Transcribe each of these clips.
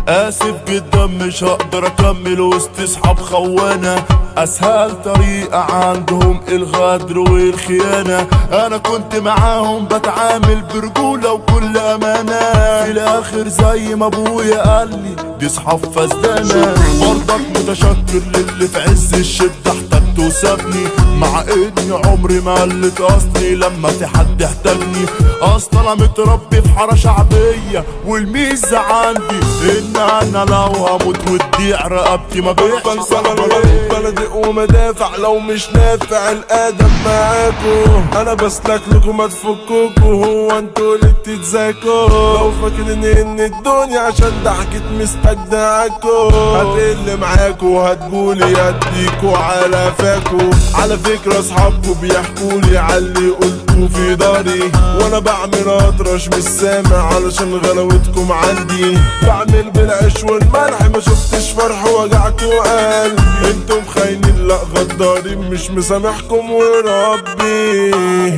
اسف جدا مش هقدر اكمل وسط اصحاب خونة. اسهل طريقة عندهم الغدر والخيانة. انا كنت معاهم بتعامل برجولة وكل امانة. في الاخر زي ما ابويا قال لي دي صحاب فسدانة. برضك متشكر للي في عز الشدة احتجت وسابني، مع اني عمري ما قلت اصلي لما في حد احتاجني. اصلا انا متربي في حارة شعبية والميزة عندي ان انا لو هموت وتضيع رقبتي ما بيحش بلدي ومدافع لو مش نافع الادب معاكو. انا بسلك لكم ما تفكوكوا، هو انتوا اللي بتتذاكوا. لو فاكرين ان الدنيا عشان ضحكت مستجدعاكو هتقل معاكو هتقولي اديكوا على فاكو. على فكرة اصحابكوا بيحكولي عاللي قلتوا في داري، وانا بعمل اطرش مش سامع علشان غلاوتكم عندي. بعمل بالعيش والملح ما شفتش فرح وجعكوا قلبي. انتم خاينين لا غدارين مش مسامحكم وربي.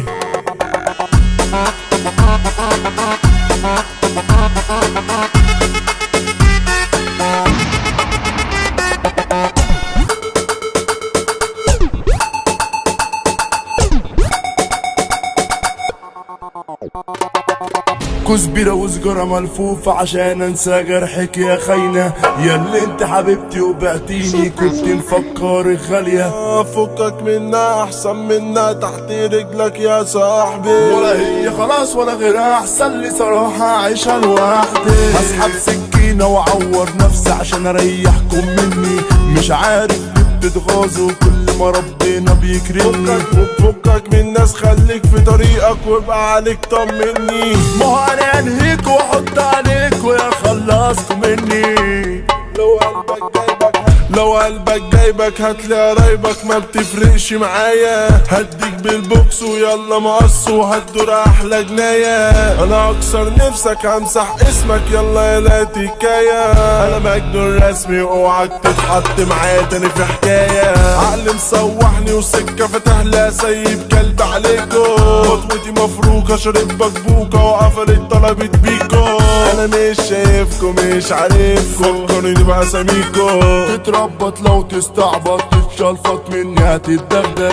كزبرة وسجارة ملفوفة عشان انسى جرحك يا خاينة. ياللي انت حبيبتي وبعتيني كنت مفكرك غالية. فكك منها احسن منها تحت رجلك يا صاحبي. ولا هي خلاص ولا غيرها احسن لي صراحة عايشة لوحدي. هسحب سكينة واعور نفسي عشان اريحكم مني. مش عارف بتتغاظوا كل ما ربنا بيكرمني. فكك من الناس خليك في طريقك وابقى عليك طمني. ما هو انا انهيك واحط عليك ويا خلصكوا مني. لو قلبك جايبك هتلاقي قرايبك ما بتفرقش معايا. هديك بالبوكس ويلا مقص وهتدور احلى جناية. انا اكسر نفسك همسح اسمك يلا يا تكاية. انا مجنون رسمي اوعك تتحط معايا تاني في حكاية. عقلي مصوحني وسكة فاتح لها سايب كلب عليكو. خطوتي مفروكة شرب بكبوكة وقفلت طلبت بيكو. انا مش شايفكو مش عارفكو فكرني باساميكو. تتربط لو تستعبط تتشلفط مني هتتدغدغ.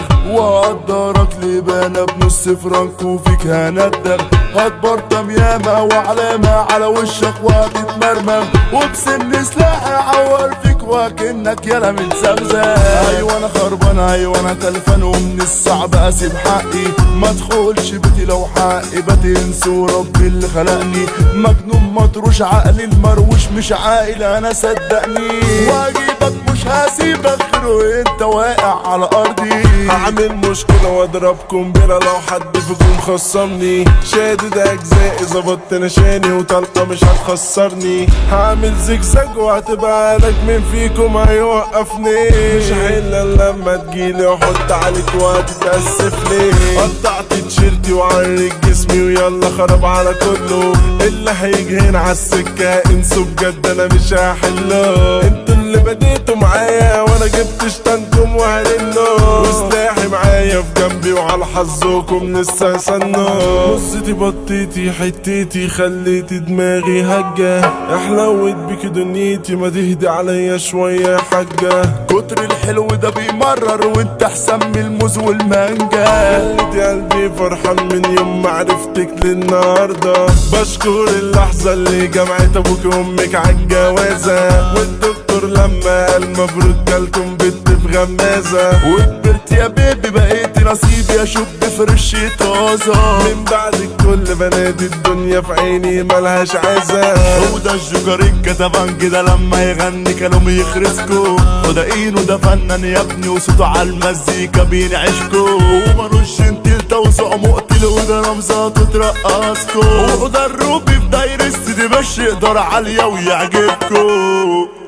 وهقدرك لبانة بنص فرنك وفيك هندغ. هتبرطم ياما وعلامة على وشك وهتتمرمغ. وبسن سلاحي اعور فيك وكأنك يالا متزغزغ. ايوه انا خربان ايوه انا تلفان ومن الصعب اسيب حقي. ما ادخلش بيتي لو حقي بتنسى وربي اللي خلقني. مجنون مطروش عقلي المروش مش عاقل انا صدقني. واجيبك مش هسيبك غير وانت واقع على ارضي. هعمل مشكلة واضربكم بلا لو حد فيكم خصمني. شادد اجزائي ظبطت نشاني وطلقة مش هتخسرني. هعمل زجزاج وهتبقى لك من فيكم هيوقفني. مش هحل لما تجيلي واحط عليك وهتتأسف لي. قطعت تيشيرتي وعرق جسمي ويلا خرب على كله. اللي هيجي هنا عالسكة انسوا بجد انا مش هحله. انتوا اللي بديتوا معايا وانا جبت شتنكم وهرنوا. وسلاحي معايا في جنبي وعلى حظكم لسه سنوا. نصتي بطيتي حتيتي خليتي دماغي هجة. احلوت بيكي دنيتي ما تهدي عليا شوية يا حاجة. كتر الحلو ده بيمرر وانت احسن من الموز والمانجا. خليتي قلبي فرحان من يوم ما عرفتك للنهارده. بشكر اللحظة اللي جمعت ابوك وامك عالجوازة. والدكتور لما قال مبروك جالكم بنت بغمازة. وكبرت يا بيبي بقيت نصيبي اشوف بفرش طازة. من بعدك كل بنات الدنيا في عيني ملهاش عزة. وده الجوكر الكتفانج ده لما يغني كانوا يخرسكوا. وده اينو ده فنان يا ابني وصوته عالمزيكا بينعشكوا. ومالوش جنتيل توزع مقتل وده رمزاته ترقصكوا. وده الروبي في دايرة دي مش يقدر عالية ويعجبكوا.